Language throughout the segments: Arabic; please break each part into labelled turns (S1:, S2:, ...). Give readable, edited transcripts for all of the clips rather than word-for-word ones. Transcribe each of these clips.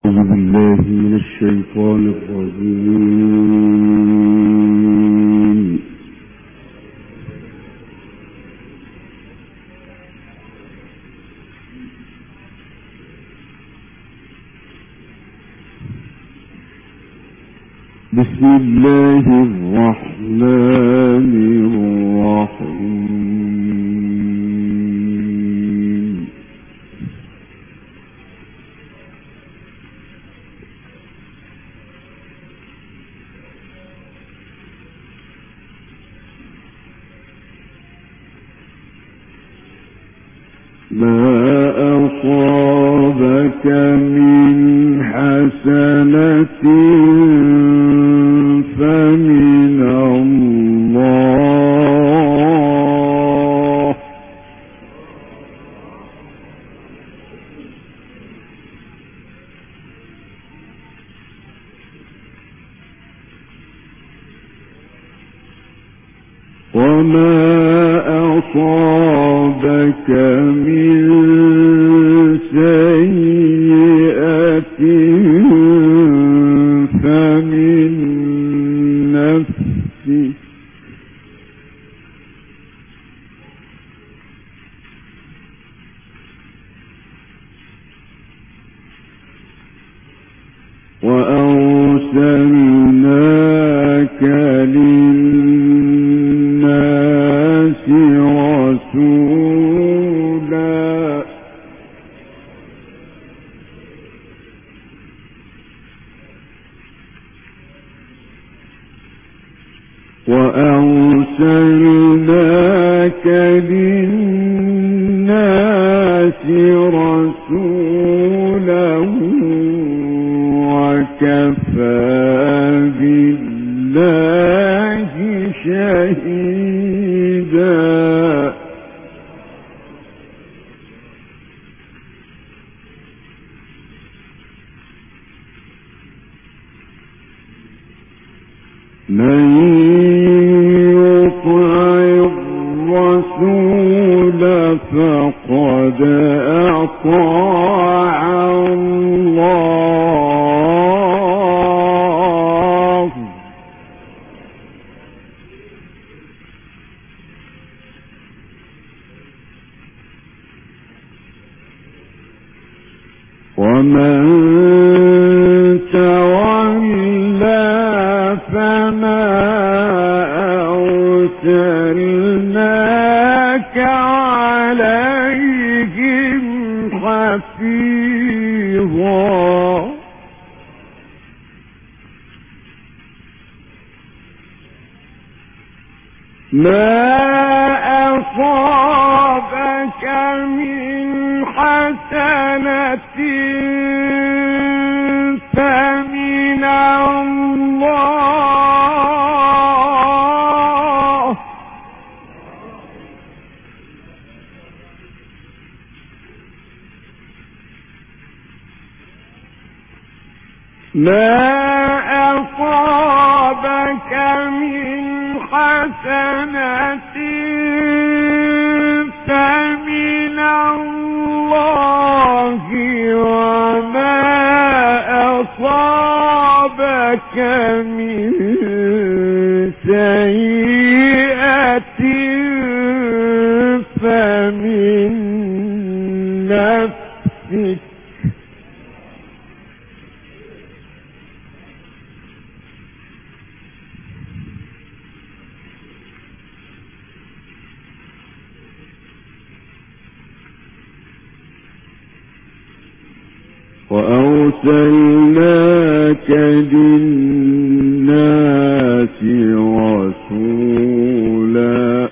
S1: أعوذ بالله من الشيطان الرجيم. بسم الله الرحمن الرحيم. ما أصابك من حسنة فمن الله، وما أصابك من سيئة فمن نفسك، وأرسلناك للناس رسولا وكفى بالله شهيدا. من يطع الرسول فقد أطاع الله، ومن تولى فما أرسلناك عليهم حفيظا. ما أصابك من حسنة فمن الله، ما أصابك من حسنة فمن الله، وما أصابك من سيئة فمن نفسك، وأرسلناك للناس رسولا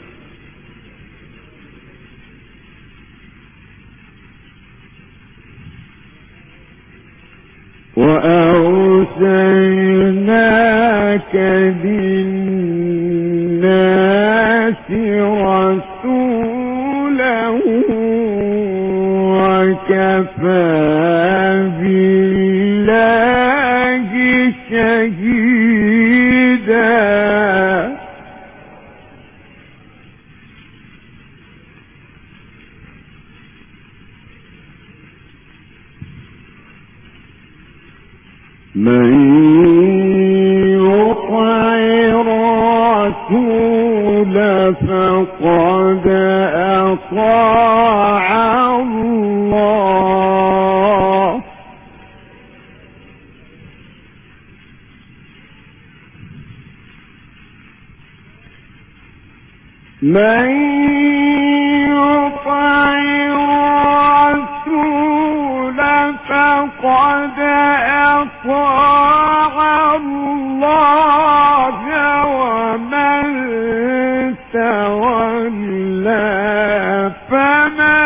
S1: وأرسلناك للناس رسولا وكفى بالله شهيدا. من يطع الرسول فقد أطاع الله. من يطع الرسول فقد أطاع الله ومن تولى فما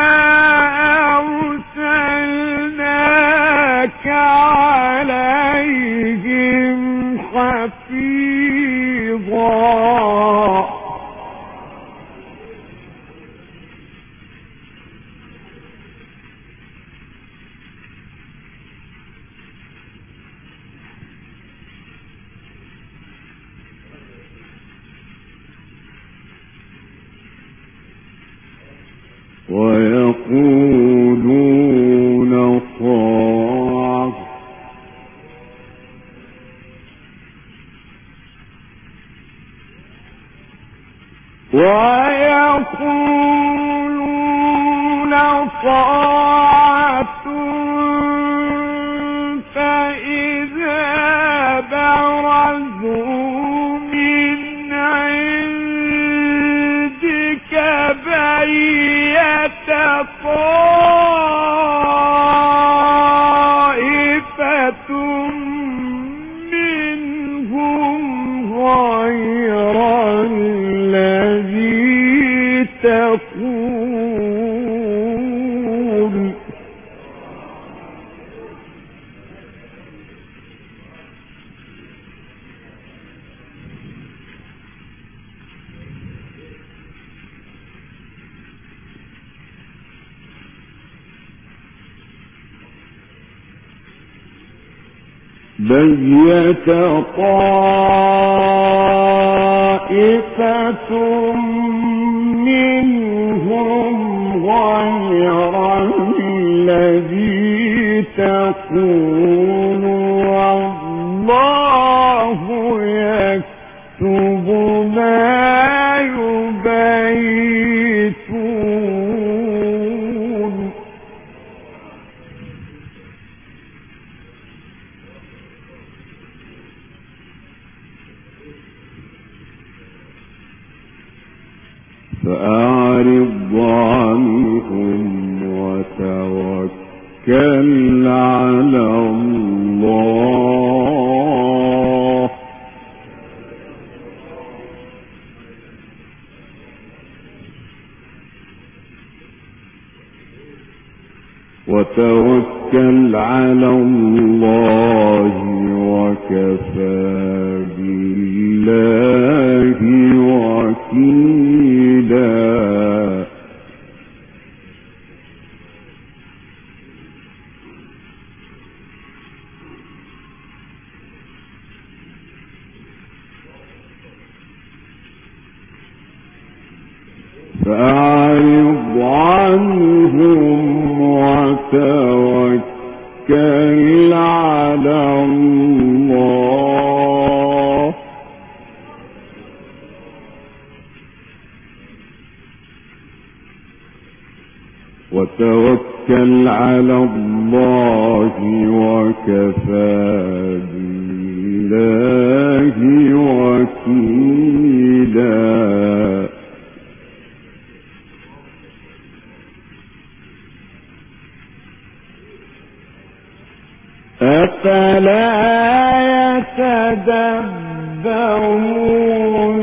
S1: أرسلناك عليهم حفيظا. ويقولون طاعة فإذا برزوا من عندك بيت طائفة منهم غير الذي تقول. بيت طائفة منهم غير الذي تقول والله يكتب ما يبيتون. فأعرض عنهم وتوكل على الله. وتوكل على الله وكفى بالله وكيلا. فأعرض عنهم وتوكل على الله. وتوكل على الله وكفى بالله وكيلا. أفلا يتدبرون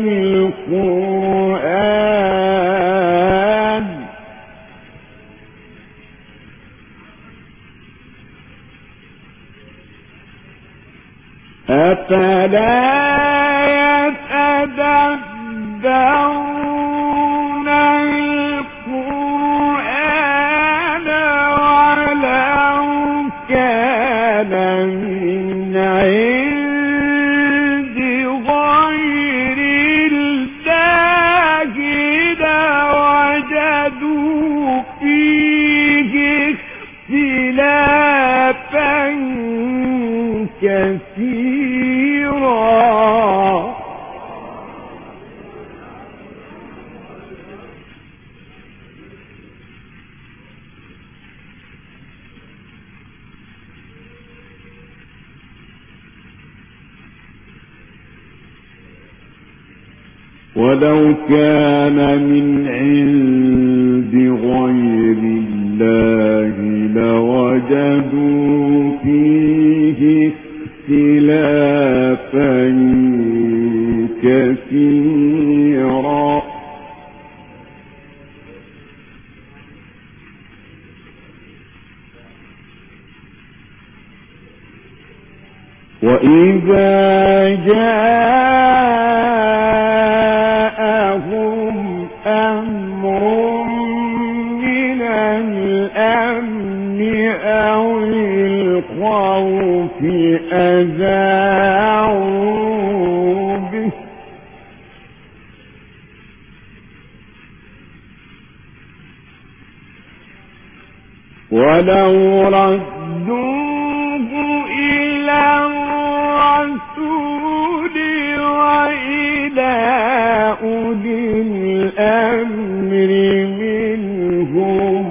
S1: القرآن أفلا يتدبرون القرآن ولو كان من عند غير الله لوجدوا فيه اختلافا كثيرا. ولو كان من عند غير الله لوجدوا فيه اختلافا كثيرا. وإذا جاءهم أمر من الأمن أو الخوف أذاعوا به ولو ردوه إلى الرسول وإلى أولي الأمر منهم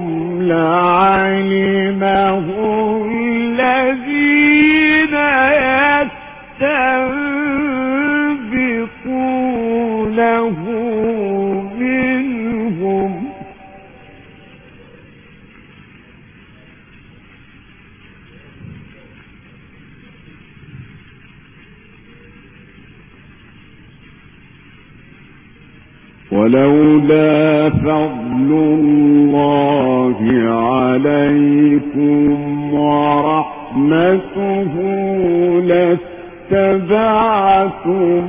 S1: لعلمه الذين يستنبطونه منهم. ولولا فضل الله عليكم ورحمته لاتبعتم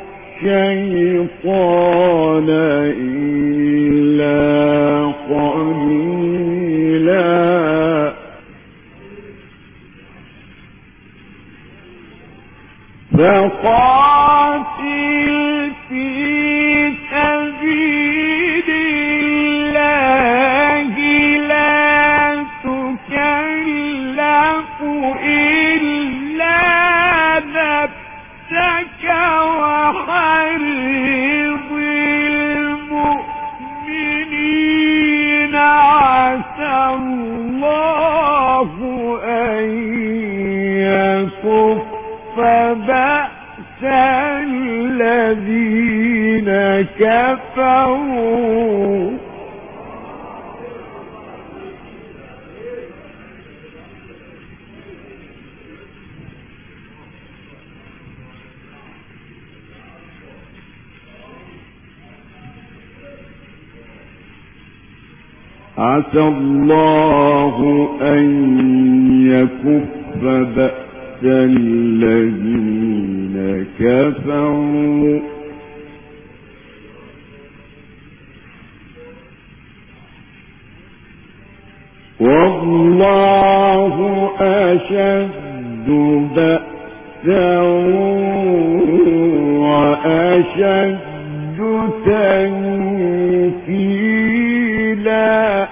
S1: الشيطان إلا قليلا. فقاتل في سبيل الله لا تكلف إلا نفسك وحرض المؤمنين عسى الله أن يكف بأس الذين كفروا. عسى الله أن يكف بأس الذين كفروا والله أشد بأسا وأشد تنكيلا.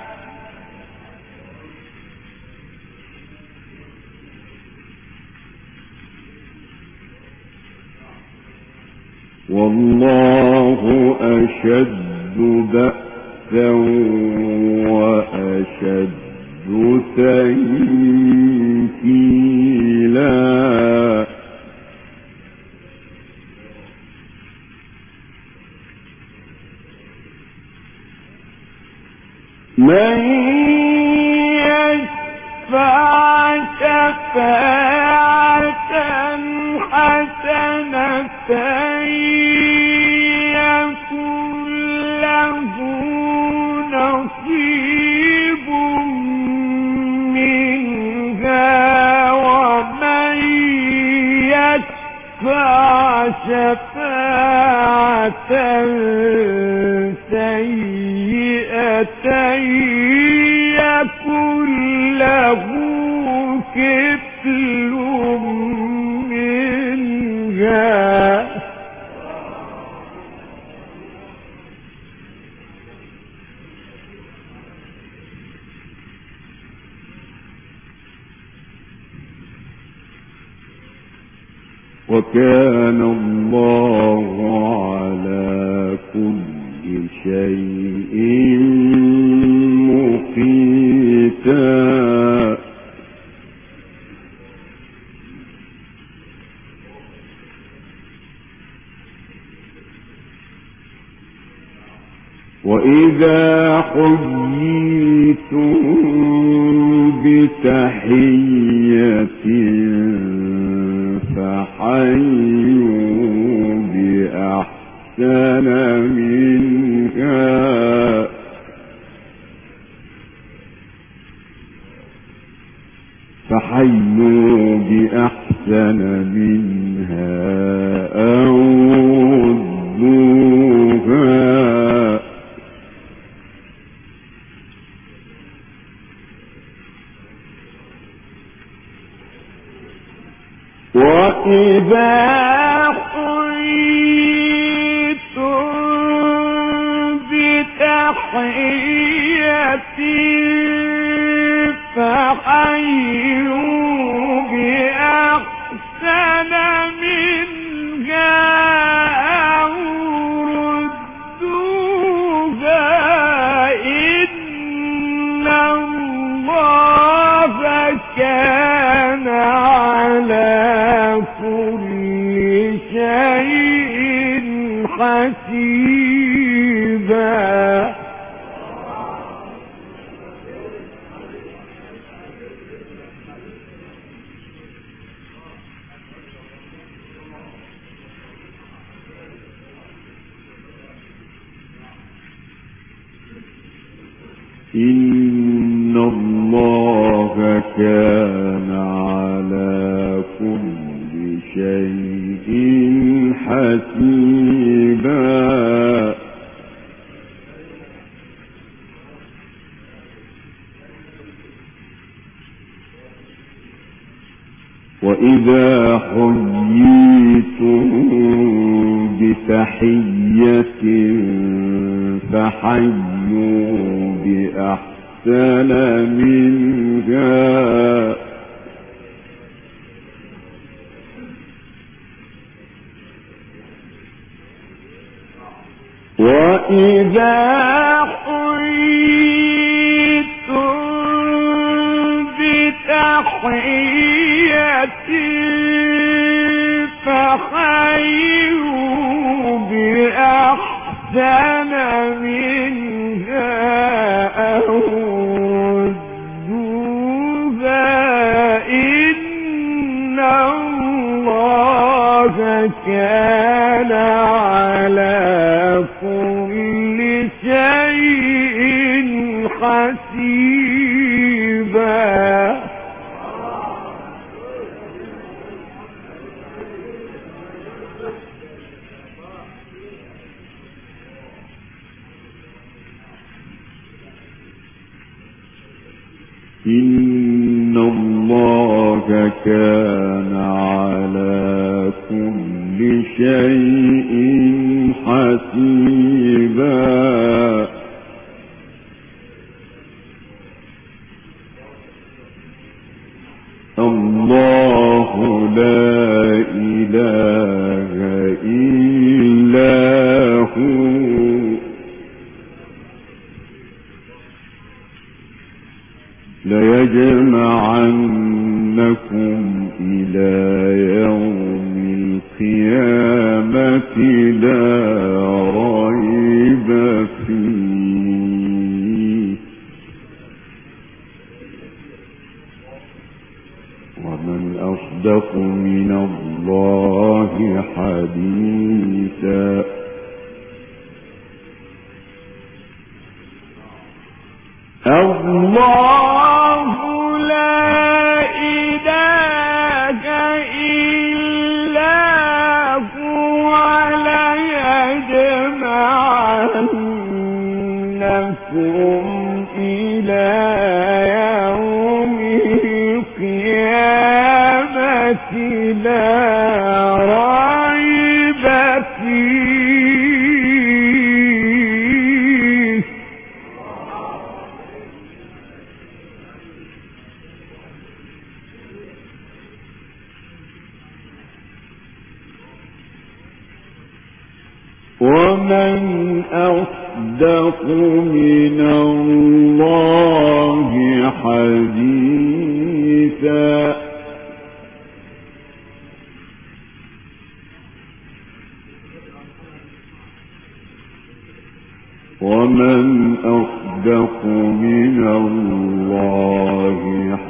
S1: والله أشد بأسا وأشد تنكيلا. من يشفع شفاعة حسنة يكن له نصيب منها ومن يشفع شفاعة سيئة يكن له كفل منها.
S2: وكان الله على كل شيء مقيتا. وإذا حييتم بتحية فحيوا بأحسن منها أو ردوها. وإذا حييتم بتحية فحيوا بأحسن منها أو ردوها. إن الله كان على كل شيء حسيبا. إن الله كان على كل شيء حسيبا. وإذا حييتم بتحية فحيوا بأحسن منها وإذا حييتم بتحية فحيوا بأحسن منها أو ردوها. إن الله كان على كل شيء حسيبا. إن الله كان على كل شيء حسيبا. الله لا إله إلا هو ليجمعنكم إلى يوم القيامة لا ريب فيه. ومن أصدق من الله حديثا. الله لا إله إلا هو ليجمعنكم إلى يوم القيامة لا ريب فيه. ومن أصدق من الله حديثا ومن أصدق من الله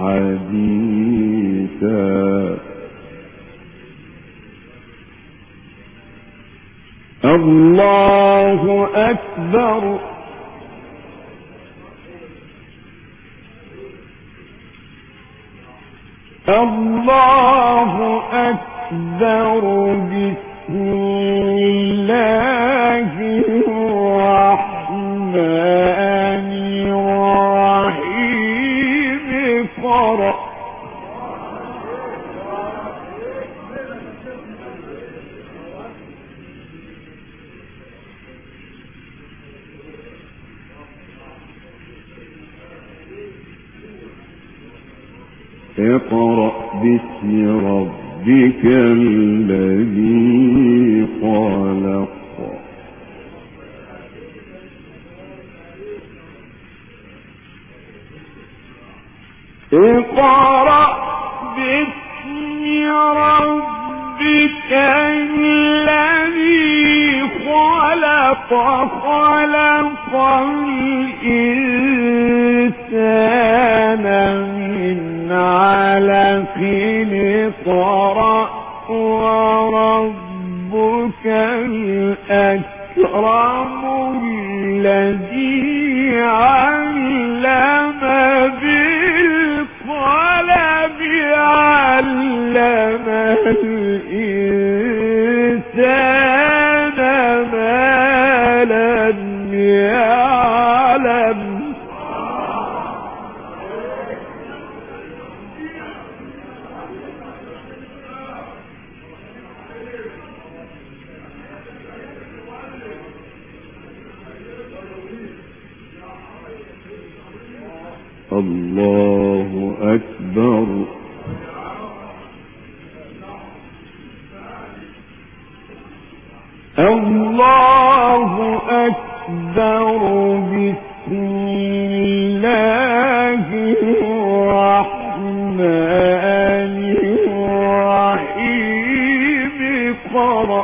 S2: حديثا الله أكبر الله أكبر بسم الله الرحمن الرحيم اقرأ اقرأ باسم ربك الذي خلق اقرأ باسم ربك الذي خلق خلق الإنسان من علق اقرأ وربك الأكرم الذي علم بالقلم علم الإنسان ما لم يعلم الله أكبر الله أكبر بسم الله الرحمن الرحيم اقرأ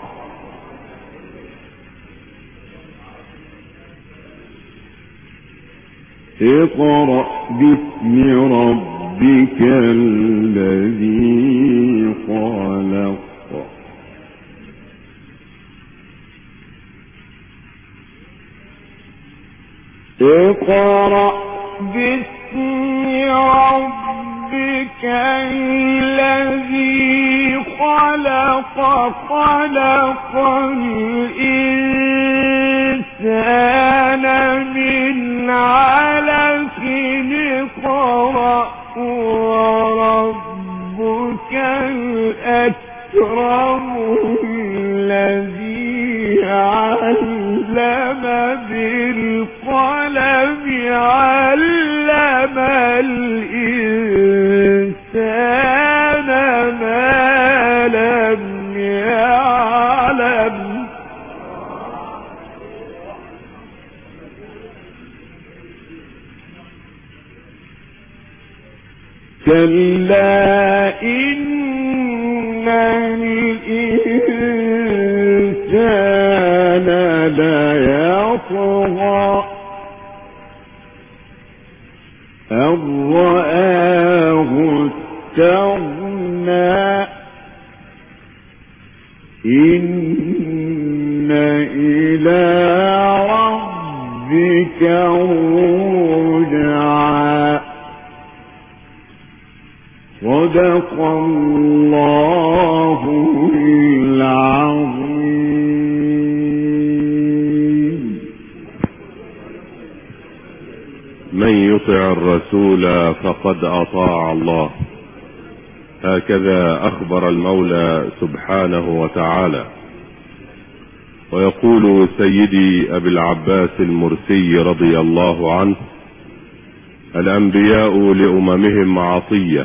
S2: اقرأ باسم ربك الذي خلق اقرأ باسم ربك الذي خلق خلق الإنسان من علق اقرأ وربك الأكرم الذي علم بالقلم علم الإنسان ما لم يعلم كلا إن الإنسان ليطغى أن رآه استغنى إن إلى ربك رجعا صدق الله العظيم.
S3: من يطع الرسول فقد أطاع الله، هكذا أخبر المولى سبحانه وتعالى. ويقول سيدي أبي العباس المرسي رضي الله عنه: الأنبياء لأممهم عطية،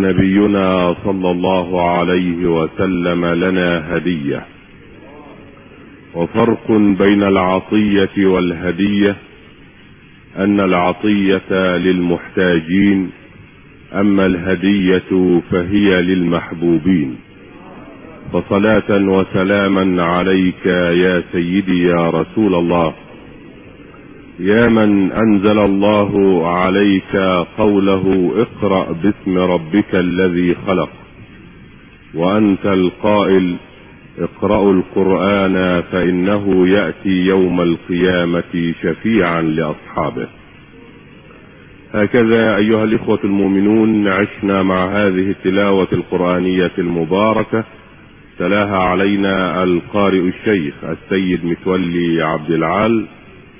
S3: ونبينا صلى الله عليه وسلم لنا هدية. وفرق بين العطية والهدية أن العطية للمحتاجين، أما الهدية فهي للمحبوبين. فصلاة وسلاما عليك يا سيدي يا رسول الله، يا من أنزل الله عليك قوله اقرأ باسم ربك الذي خلق، وأنت القائل اقرأوا القرآن فإنه يأتي يوم القيامة شفيعا لأصحابه. هكذا أيها الإخوة المؤمنون عشنا مع هذه التلاوة القرآنية المباركة، تلاها علينا القارئ الشيخ السيد متولي عبد العال،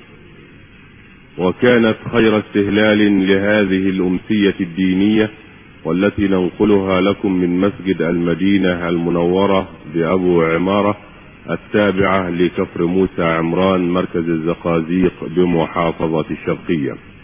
S3: وكانت خير استهلال لهذه الأمسية الدينية، والتي ننقلها لكم من مسجد المدينة المنورة بأبو عمارة التابعة لكفر موسى عمران مركز الزقازيق بمحافظة الشرقية.